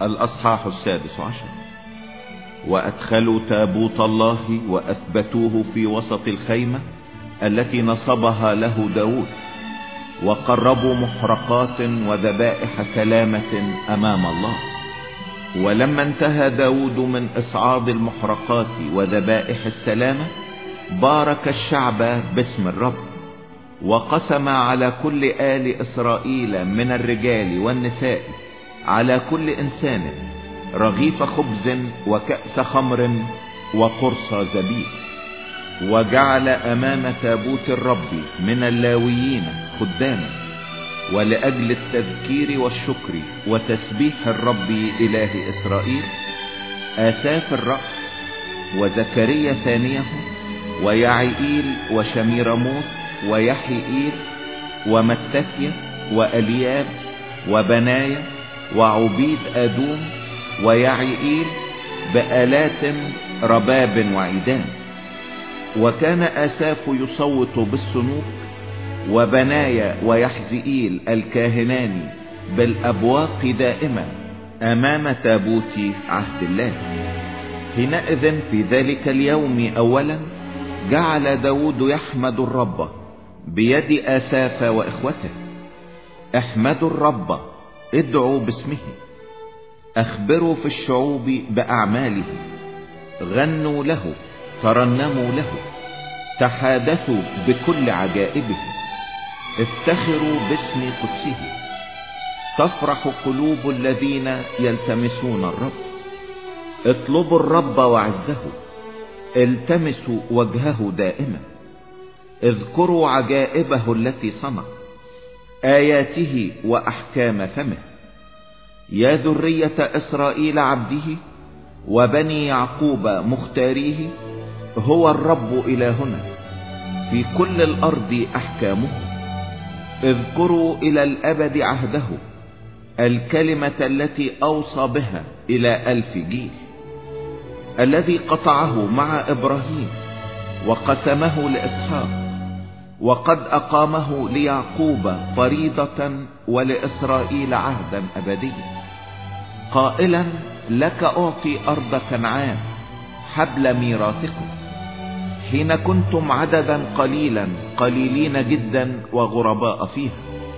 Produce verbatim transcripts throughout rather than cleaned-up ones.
الأصحاح السادس عشر. وأدخلوا تابوت الله وأثبتوه في وسط الخيمة التي نصبها له داود، وقربوا محرقات وذبائح سلامة أمام الله. ولما انتهى داود من إصعاد المحرقات وذبائح السلامة، بارك الشعب باسم الرب، وقسم على كل آل إسرائيل من الرجال والنساء على كل إنسان رغيف خبز وكأس خمر وقرص زبيب. وجعل أمام تابوت الرب من اللاويين خداما، ولأجل التذكير والشكر وتسبيح الرب إله إسرائيل آساف الرأس، وزكريا ثانيه، ويعيئيل وشميرموث ويحيئيل ومتثيا وألياب وبنايا وعبيد أدوم ويعيئيل بآلات رباب وعيدان. وكان آساف يصوت بالصنوك، وبنايا ويحزئيل الكاهنان بالأبواق دائما أمام تابوت عهد الله. حينئذ في ذلك اليوم أولا جعل داود يحمد الرب بيد آساف وإخوته. احمدوا الرب، ادعوا باسمه، اخبروا في الشعوب بأعماله، غنوا له، ترنموا له، تحادثوا بكل عجائبه، افتخروا باسم قدسه. تفرح قلوب الذين يلتمسون الرب. اطلبوا الرب وعزه، التمسوا وجهه دائما. اذكروا عجائبه التي صنع، آياته وأحكام فمه. يا ذرية إسرائيل عبده، وبني يعقوب مختاريه، هو الرب إلهنا، في كل الأرض أحكامه. اذكروا إلى الأبد عهده، الكلمة التي أوصى بها إلى ألف جيل، الذي قطعه مع إبراهيم وقسمه لإسحاق، وقد أقامه ليعقوب فريضة ولإسرائيل عهدا أبديا، قائلا: لك أعطي أرض كنعان حبل ميراثكم، حين كنتم عددا قليلا قليلين جدا وغرباء فيها.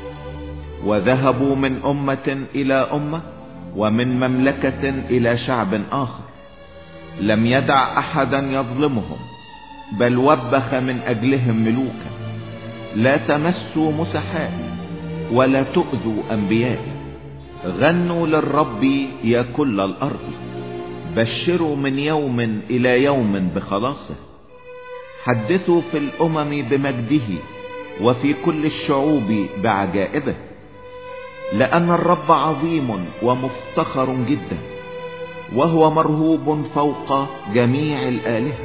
وذهبوا من أمة إلى أمة، ومن مملكة إلى شعب آخر، لم يدع أحدا يظلمهم، بل وبخ من أجلهم ملوكا. لا تمسوا مسحاء ولا تؤذوا أنبيائي. غنوا للرب يا كل الأرض، بشروا من يوم إلى يوم بخلاصه. حدثوا في الأمم بمجده، وفي كل الشعوب بعجائبه. لأن الرب عظيم ومفتخر جدا، وهو مرهوب فوق جميع الآلهة.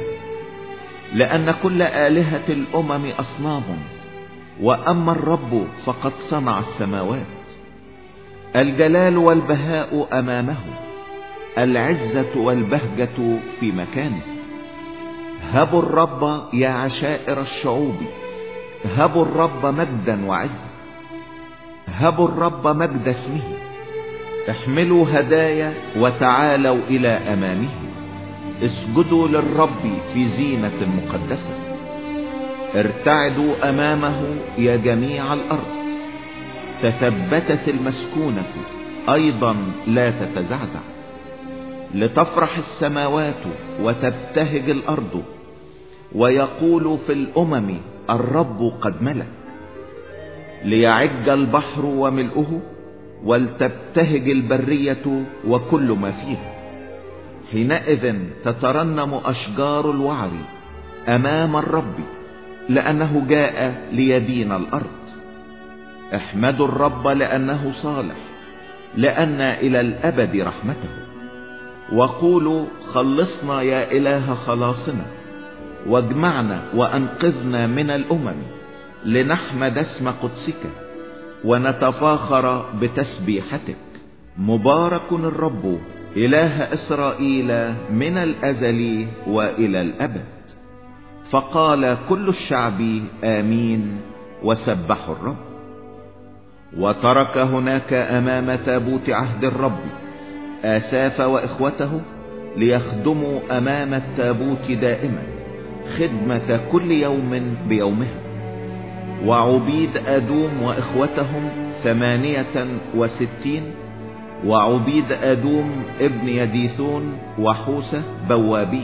لأن كل آلهة الأمم أصنام، وأما الرب فقد صنع السماوات. الجلال والبهاء أمامه، العزة والبهجة في مكانه. هبوا الرب يا عشائر الشعوب، هبوا الرب مجدا وعزا. هبوا الرب مجد اسمه، احملوا هدايا وتعالوا إلى أمامه. اسجدوا للرب في زينة مقدسة. ارتعدوا أمامه يا جميع الأرض. تثبتت المسكونة أيضا لا تتزعزع. لتفرح السماوات وتبتهج الأرض، ويقول في الأمم: الرب قد ملك. ليعج البحر وملؤه، ولتبتهج البرية وكل ما فيها. حينئذ تترنم أشجار الوعر أمام الرب، لأنه جاء ليدين الأرض. احمدوا الرب لأنه صالح، لأن إلى الأبد رحمته. وقولوا: خلصنا يا إله خلاصنا، واجمعنا وأنقذنا من الأمم، لنحمد اسم قدسك ونتفاخر بتسبيحتك. مبارك الرب إله إسرائيل من الأزل وإلى الأبد. فقال كل الشعب آمين، وسبحوا الرب. وترك هناك أمام تابوت عهد الرب آساف وإخوته ليخدموا أمام التابوت دائما خدمة كل يوم بيومها. وعبيد أدوم وإخوتهم ثمانية وستين، وعبيد أدوم ابن يديثون وحوسة بوابين.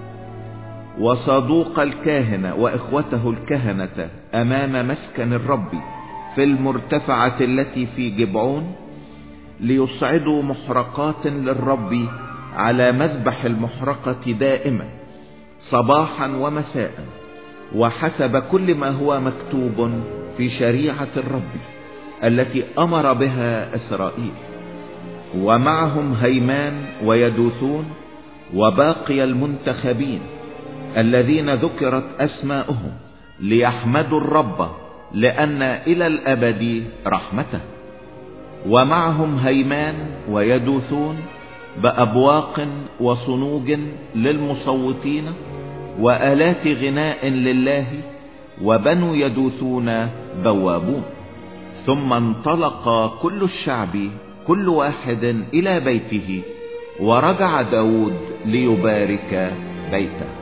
وصدوق الكاهنة وإخوته الكهنة أمام مسكن الرب في المرتفعة التي في جبعون ليصعدوا محرقات للرب على مذبح المحرقة دائما صباحا ومساء، وحسب كل ما هو مكتوب في شريعة الرب التي أمر بها إسرائيل. ومعهم هيمان ويدوثون وباقي المنتخبين الذين ذكرت أسماؤهم ليحمدوا الرب لأن إلى الأبد رحمته. ومعهم هيمان ويدوثون بأبواق وصنوج للمصوتين وآلات غناء لله، وبنو يدوثون بوابون. ثم انطلق كل الشعب كل واحد إلى بيته، ورجع داود ليبارك بيته.